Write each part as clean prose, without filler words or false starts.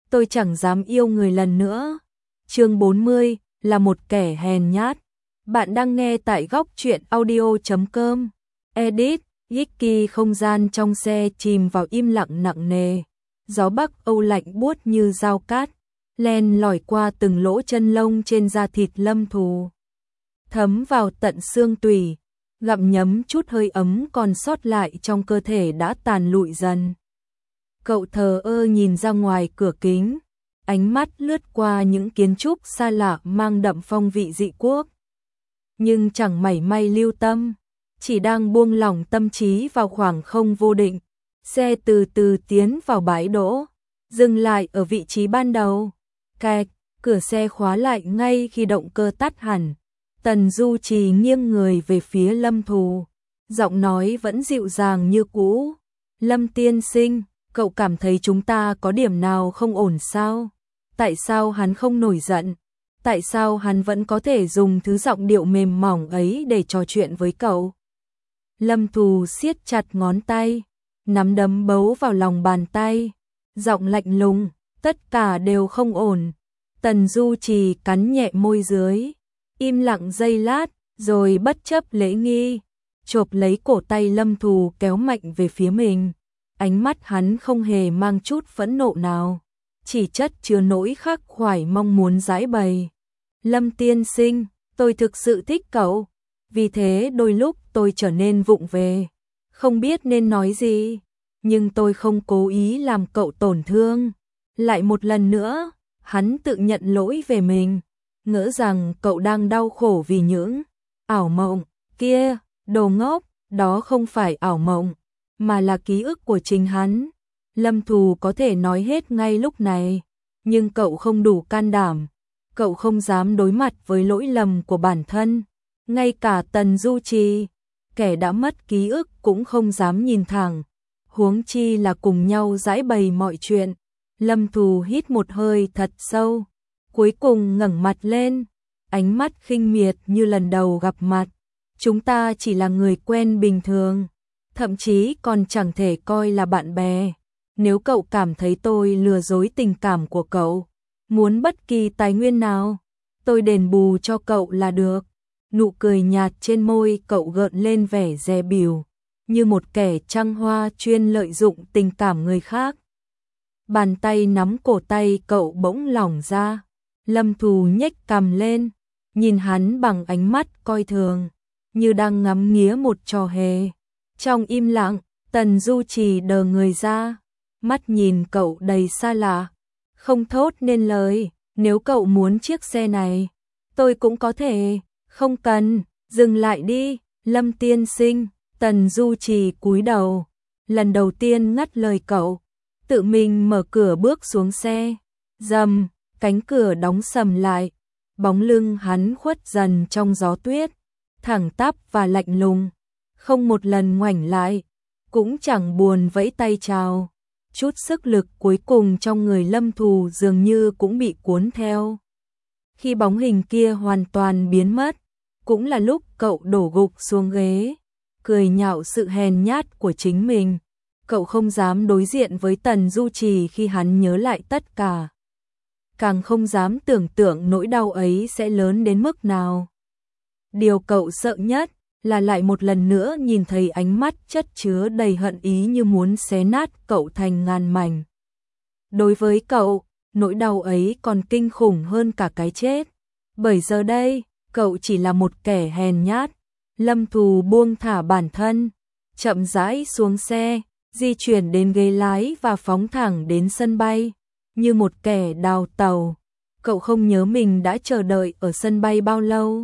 tôi chẳng dám yêu người lần nữa. Chương 40, là một kẻ hèn nhát. Bạn đang nghe tại góc truyện audio.com. Edit, Vicky. Không gian trong xe chìm vào im lặng nặng nề. Gió Bắc Âu lạnh buốt như dao cát, len lỏi qua từng lỗ chân lông trên da thịt Lâm Thù, thấm vào tận xương tủy, gặm nhấm chút hơi ấm còn sót lại trong cơ thể đã tàn lụi dần. Cậu thờ ơ nhìn ra ngoài cửa kính, ánh mắt lướt qua những kiến trúc xa lạ mang đậm phong vị dị quốc. Nhưng chẳng mảy may lưu tâm, chỉ đang buông lỏng tâm trí vào khoảng không vô định. Xe từ từ tiến vào bãi đỗ, dừng lại ở vị trí ban đầu. Cạch, cửa xe khóa lại ngay khi động cơ tắt hẳn. Tần Du Trì nghiêng người về phía Lâm Thù, giọng nói vẫn dịu dàng như cũ. Lâm tiên sinh, cậu cảm thấy chúng ta có điểm nào không ổn sao? Tại sao hắn không nổi giận? Tại sao hắn vẫn có thể dùng thứ giọng điệu mềm mỏng ấy để trò chuyện với cậu? Lâm Thù siết chặt ngón tay, nắm đấm bấu vào lòng bàn tay, giọng lạnh lùng, tất cả đều không ổn. Tần Du Trì cắn nhẹ môi dưới, im lặng giây lát, rồi bất chấp lễ nghi, chộp lấy cổ tay Lâm Thù kéo mạnh về phía mình. Ánh mắt hắn không hề mang chút phẫn nộ nào, chỉ chất chứa nỗi khắc khoải mong muốn giãi bày. Lâm tiên sinh, tôi thực sự thích cậu, vì thế đôi lúc tôi trở nên vụng về, không biết nên nói gì, nhưng tôi không cố ý làm cậu tổn thương. Lại một lần nữa, hắn tự nhận lỗi về mình, ngỡ rằng cậu đang đau khổ vì những ảo mộng kia. Đồ ngốc, đó không phải ảo mộng, mà là ký ức của chính hắn. Lâm Thù có thể nói hết ngay lúc này, nhưng cậu không đủ can đảm, cậu không dám đối mặt với lỗi lầm của bản thân. Ngay cả Tần Du Trì, kẻ đã mất ký ức cũng không dám nhìn thẳng, huống chi là cùng nhau giãi bày mọi chuyện. Lâm Thù hít một hơi thật sâu, cuối cùng ngẩng mặt lên, ánh mắt khinh miệt như lần đầu gặp mặt. Chúng ta chỉ là người quen bình thường, thậm chí còn chẳng thể coi là bạn bè. Nếu cậu cảm thấy tôi lừa dối tình cảm của cậu, muốn bất kỳ tài nguyên nào, tôi đền bù cho cậu là được. Nụ cười nhạt trên môi cậu gợn lên vẻ dè bỉu, như một kẻ trăng hoa chuyên lợi dụng tình cảm người khác. Bàn tay nắm cổ tay cậu bỗng lỏng ra. Lâm Thù nhếch cằm lên, nhìn hắn bằng ánh mắt coi thường, như đang ngắm nghía một trò hề. Trong im lặng, Tần Du Trì đờ người ra, mắt nhìn cậu đầy xa lạ, không thốt nên lời. Nếu cậu muốn chiếc xe này, tôi cũng có thể. Không cần, dừng lại đi, Lâm tiên sinh. Tần Du Trì cúi đầu, lần đầu tiên ngắt lời cậu, tự mình mở cửa bước xuống xe. Rầm, cánh cửa đóng sầm lại, bóng lưng hắn khuất dần trong gió tuyết, thẳng tắp và lạnh lùng, không một lần ngoảnh lại, cũng chẳng buồn vẫy tay chào. Chút sức lực cuối cùng trong người Lâm Thù dường như cũng bị cuốn theo. Khi bóng hình kia hoàn toàn biến mất, cũng là lúc cậu đổ gục xuống ghế, cười nhạo sự hèn nhát của chính mình. Cậu không dám đối diện với Tần Du Trì khi hắn nhớ lại tất cả, càng không dám tưởng tượng nỗi đau ấy sẽ lớn đến mức nào. Điều cậu sợ nhất là lại một lần nữa nhìn thấy ánh mắt chất chứa đầy hận ý như muốn xé nát cậu thành ngàn mảnh. Đối với cậu, nỗi đau ấy còn kinh khủng hơn cả cái chết, bởi giờ đây, cậu chỉ là một kẻ hèn nhát. Lâm Thù buông thả bản thân, chậm rãi xuống xe, di chuyển đến ghế lái và phóng thẳng đến sân bay, như một kẻ đào tàu. Cậu không nhớ mình đã chờ đợi ở sân bay bao lâu.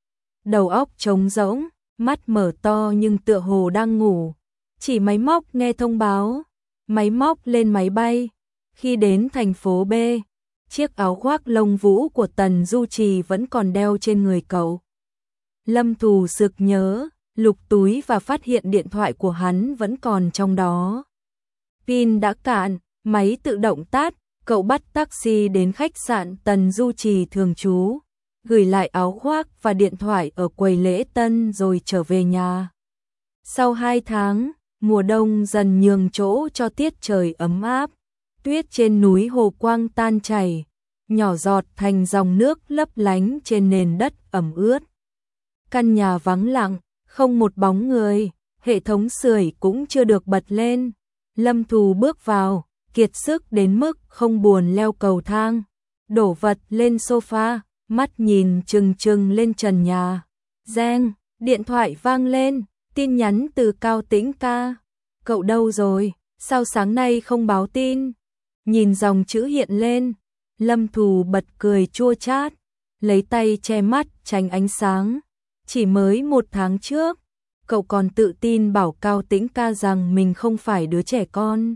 Đầu óc trống rỗng, mắt mở to nhưng tựa hồ đang ngủ, chỉ máy móc nghe thông báo, máy móc lên máy bay. Khi đến thành phố B, chiếc áo khoác lông vũ của Tần Du Trì vẫn còn đeo trên người cậu. Lâm Thù sực nhớ, lục túi và phát hiện điện thoại của hắn vẫn còn trong đó. Pin đã cạn, máy tự động tắt, cậu bắt taxi đến khách sạn Tần Du Trì thường trú, gửi lại áo khoác và điện thoại ở quầy lễ tân rồi trở về nhà. Sau 2 tháng, mùa đông dần nhường chỗ cho tiết trời ấm áp. Tuyết trên núi hồ quang tan chảy, nhỏ giọt thành dòng nước lấp lánh trên nền đất ẩm ướt. Căn nhà vắng lặng, không một bóng người, hệ thống sưởi cũng chưa được bật lên. Lâm Thù bước vào, kiệt sức đến mức không buồn leo cầu thang, đổ vật lên sofa, mắt nhìn trừng trừng lên trần nhà. Reng, điện thoại vang lên, tin nhắn từ Cao Tĩnh ca. Cậu đâu rồi, sao sáng nay không báo tin? Nhìn dòng chữ hiện lên, Lâm Thù bật cười chua chát, lấy tay che mắt tránh ánh sáng. Chỉ mới 1 tháng trước, cậu còn tự tin bảo Cao Tĩnh ca rằng mình không phải đứa trẻ con,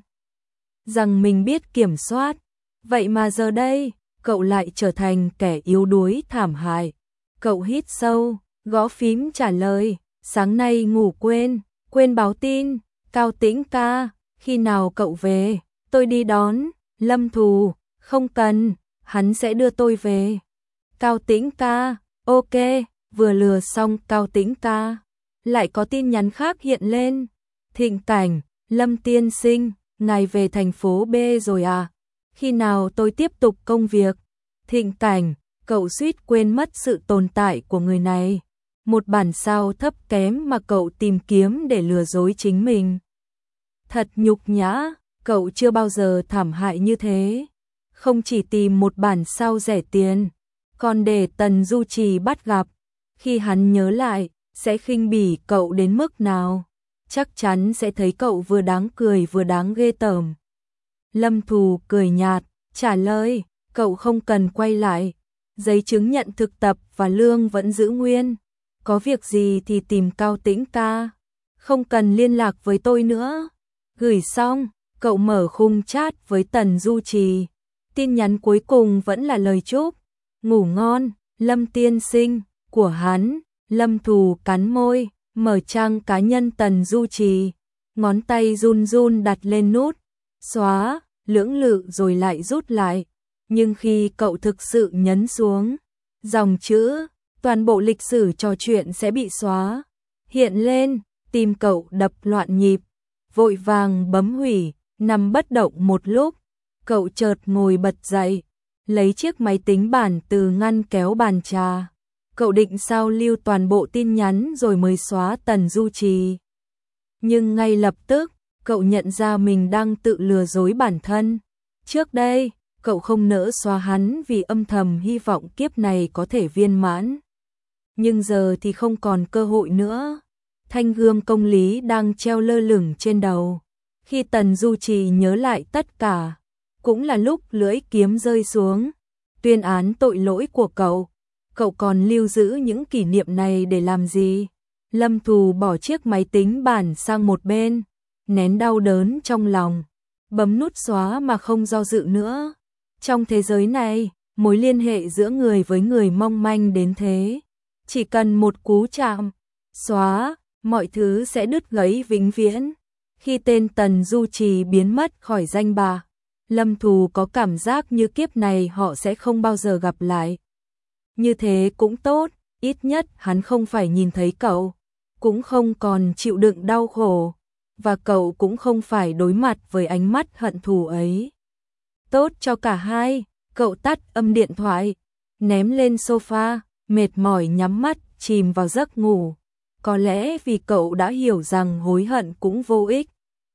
rằng mình biết kiểm soát. Vậy mà giờ đây, cậu lại trở thành kẻ yếu đuối thảm hại. Cậu hít sâu, gõ phím trả lời, sáng nay ngủ quên báo tin. Cao Tĩnh ca, khi nào cậu về, tôi đi đón. Lâm Thù, không cần, hắn sẽ đưa tôi về. Cao Tĩnh ca, ok, vừa lừa xong Cao Tĩnh ca. Lại có tin nhắn khác hiện lên. Thịnh Cảnh, Lâm tiên sinh, ngài về thành phố B rồi à? Khi nào tôi tiếp tục công việc? Thịnh Cảnh, cậu suýt quên mất sự tồn tại của người này. Một bản sao thấp kém mà cậu tìm kiếm để lừa dối chính mình. Thật nhục nhã, cậu chưa bao giờ thảm hại như thế. Không chỉ tìm một bản sao rẻ tiền, còn để Tần Du Trì bắt gặp. Khi hắn nhớ lại, sẽ khinh bỉ cậu đến mức nào. Chắc chắn sẽ thấy cậu vừa đáng cười vừa đáng ghê tởm. Lâm Thù cười nhạt, trả lời, cậu không cần quay lại. Giấy chứng nhận thực tập và lương vẫn giữ nguyên. Có việc gì thì tìm Cao Tĩnh ca. Không cần liên lạc với tôi nữa. Gửi xong, cậu mở khung chat với Tần Du Trì. Tin nhắn cuối cùng vẫn là lời chúc. Ngủ ngon, Lâm tiên sinh, của hắn. Lâm Thù cắn môi, mở trang cá nhân Tần Du Trì. Ngón tay run run đặt lên nút. Xóa, lưỡng lự rồi lại rút lại. Nhưng khi cậu thực sự nhấn xuống, dòng chữ, toàn bộ lịch sử trò chuyện sẽ bị xóa. Hiện lên, tim cậu đập loạn nhịp. Vội vàng bấm hủy, nằm bất động một lúc. Cậu chợt ngồi bật dậy, lấy chiếc máy tính bảng từ ngăn kéo bàn trà. Cậu định sao lưu toàn bộ tin nhắn rồi mới xóa Tần Du Trì. Nhưng ngay lập tức, cậu nhận ra mình đang tự lừa dối bản thân. Trước đây, cậu không nỡ xóa hắn vì âm thầm hy vọng kiếp này có thể viên mãn. Nhưng giờ thì không còn cơ hội nữa. Thanh gươm công lý đang treo lơ lửng trên đầu. Khi Tần Du Trì nhớ lại tất cả, cũng là lúc lưỡi kiếm rơi xuống, tuyên án tội lỗi của cậu. Cậu còn lưu giữ những kỷ niệm này để làm gì? Lâm Thù bỏ chiếc máy tính bảng sang một bên, nén đau đớn trong lòng, bấm nút xóa mà không do dự nữa. Trong thế giới này, mối liên hệ giữa người với người mong manh đến thế. Chỉ cần một cú chạm, xóa, mọi thứ sẽ đứt gãy vĩnh viễn. Khi tên Tần Du Trì biến mất khỏi danh bạ, Lâm Thù có cảm giác như kiếp này họ sẽ không bao giờ gặp lại. Như thế cũng tốt, ít nhất hắn không phải nhìn thấy cậu, cũng không còn chịu đựng đau khổ, và cậu cũng không phải đối mặt với ánh mắt hận thù ấy. Tốt cho cả hai, cậu tắt âm điện thoại, ném lên sofa, mệt mỏi nhắm mắt, chìm vào giấc ngủ. Có lẽ vì cậu đã hiểu rằng hối hận cũng vô ích.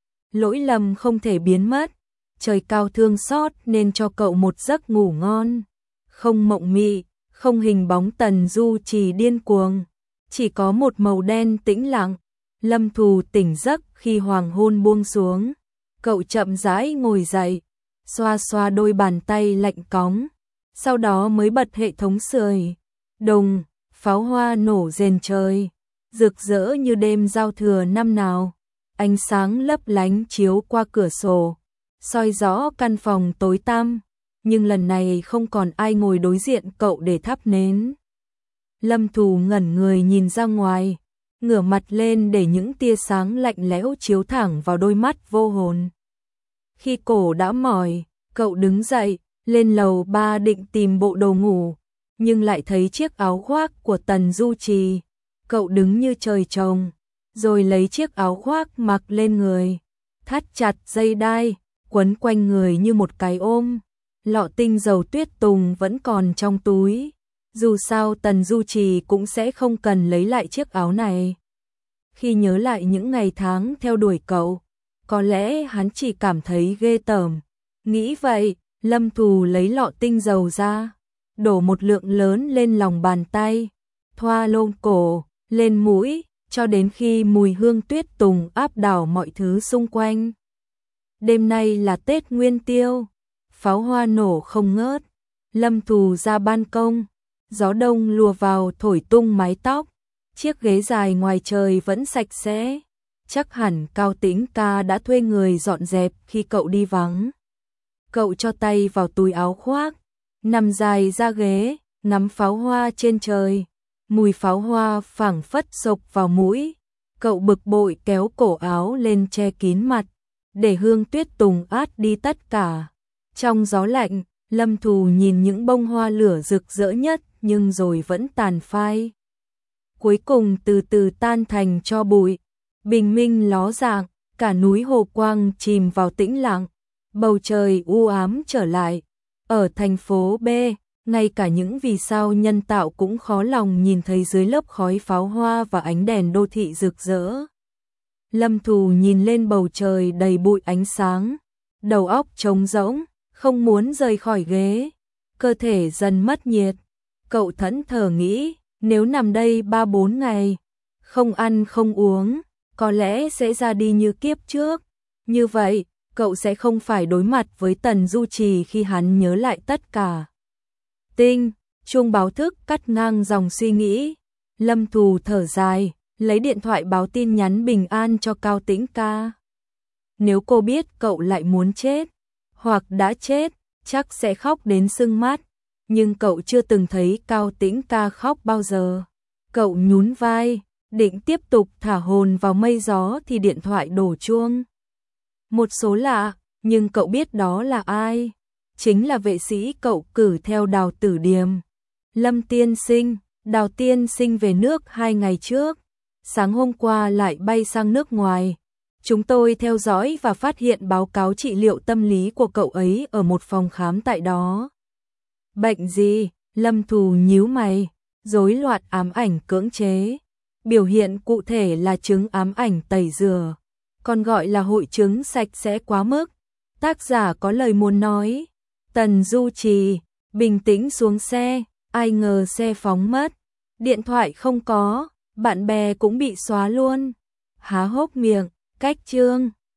Lỗi lầm không thể biến mất, trời cao thương xót nên cho cậu một giấc ngủ ngon. Không mộng mị, không hình bóng Tần Du Trì điên cuồng, chỉ có một màu đen tĩnh lặng. Lâm Thù tỉnh giấc khi hoàng hôn buông xuống. Cậu chậm rãi ngồi dậy, xoa xoa đôi bàn tay lạnh cóng, sau đó mới bật hệ thống sưởi. Đùng, pháo hoa nổ rền trời, rực rỡ như đêm giao thừa năm nào. Ánh sáng lấp lánh chiếu qua cửa sổ, soi rõ căn phòng tối tăm, nhưng lần này không còn ai ngồi đối diện cậu để thắp nến. Lâm Thù ngẩn người nhìn ra ngoài, ngửa mặt lên để những tia sáng lạnh lẽo chiếu thẳng vào đôi mắt vô hồn. Khi cổ đã mỏi, cậu đứng dậy, lên lầu 3 định tìm bộ đồ ngủ, nhưng lại thấy chiếc áo khoác của Tần Du Trì. Cậu đứng như trời trồng, rồi lấy chiếc áo khoác mặc lên người, thắt chặt dây đai, quấn quanh người như một cái ôm. Lọ tinh dầu tuyết tùng vẫn còn trong túi. Dù sao Tần Du Trì cũng sẽ không cần lấy lại chiếc áo này. Khi nhớ lại những ngày tháng theo đuổi cậu, có lẽ hắn chỉ cảm thấy ghê tởm. Nghĩ vậy, Lâm Thù lấy lọ tinh dầu ra, đổ một lượng lớn lên lòng bàn tay, thoa lông cổ, lên mũi, cho đến khi mùi hương tuyết tùng áp đảo mọi thứ xung quanh. Đêm nay là Tết Nguyên Tiêu, pháo hoa nổ không ngớt. Lâm Thù ra ban công, gió đông lùa vào thổi tung mái tóc, chiếc ghế dài ngoài trời vẫn sạch sẽ. Chắc hẳn Cao Tĩnh ca đã thuê người dọn dẹp khi cậu đi vắng. Cậu cho tay vào túi áo khoác, nằm dài ra ghế, ngắm pháo hoa trên trời. Mùi pháo hoa phảng phất xộc vào mũi. Cậu bực bội kéo cổ áo lên che kín mặt, để hương tuyết tùng át đi tất cả. Trong gió lạnh, Lâm Thù nhìn những bông hoa lửa rực rỡ nhất nhưng rồi vẫn tàn phai. Cuối cùng từ từ tan thành tro bụi. Bình minh ló dạng, cả núi Hồ Quang chìm vào tĩnh lặng. Bầu trời u ám trở lại. Ở thành phố B, ngay cả những vì sao nhân tạo cũng khó lòng nhìn thấy dưới lớp khói pháo hoa và ánh đèn đô thị rực rỡ. Lâm Thù nhìn lên bầu trời đầy bụi ánh sáng, đầu óc trống rỗng, không muốn rời khỏi ghế, cơ thể dần mất nhiệt. Cậu thẫn thờ nghĩ, nếu nằm đây 3-4 ngày, không ăn không uống, có lẽ sẽ ra đi như kiếp trước. Như vậy, cậu sẽ không phải đối mặt với Tần Du Trì khi hắn nhớ lại tất cả. Tinh, chuông báo thức cắt ngang dòng suy nghĩ. Lâm Thù thở dài, lấy điện thoại báo tin nhắn bình an cho Cao Tĩnh ca. Nếu cô biết cậu lại muốn chết, hoặc đã chết, chắc sẽ khóc đến sưng mắt. Nhưng cậu chưa từng thấy Cao Tĩnh ca khóc bao giờ. Cậu nhún vai, định tiếp tục thả hồn vào mây gió thì điện thoại đổ chuông. Một số lạ, nhưng cậu biết đó là ai. Chính là vệ sĩ cậu cử theo Đào Tử Điềm. Lâm tiên sinh, Đào tiên sinh về nước 2 ngày trước. Sáng hôm qua lại bay sang nước ngoài. Chúng tôi theo dõi và phát hiện báo cáo trị liệu tâm lý của cậu ấy ở một phòng khám tại đó. Bệnh gì? Lâm Thù nhíu mày. Rối loạn ám ảnh cưỡng chế. Biểu hiện cụ thể là chứng ám ảnh tẩy rửa, còn gọi là hội chứng sạch sẽ quá mức. Tác giả có lời muốn nói. Tần Du Trì, bình tĩnh xuống xe, ai ngờ xe phóng mất. Điện thoại không có, bạn bè cũng bị xóa luôn. Há hốc miệng, cách chương.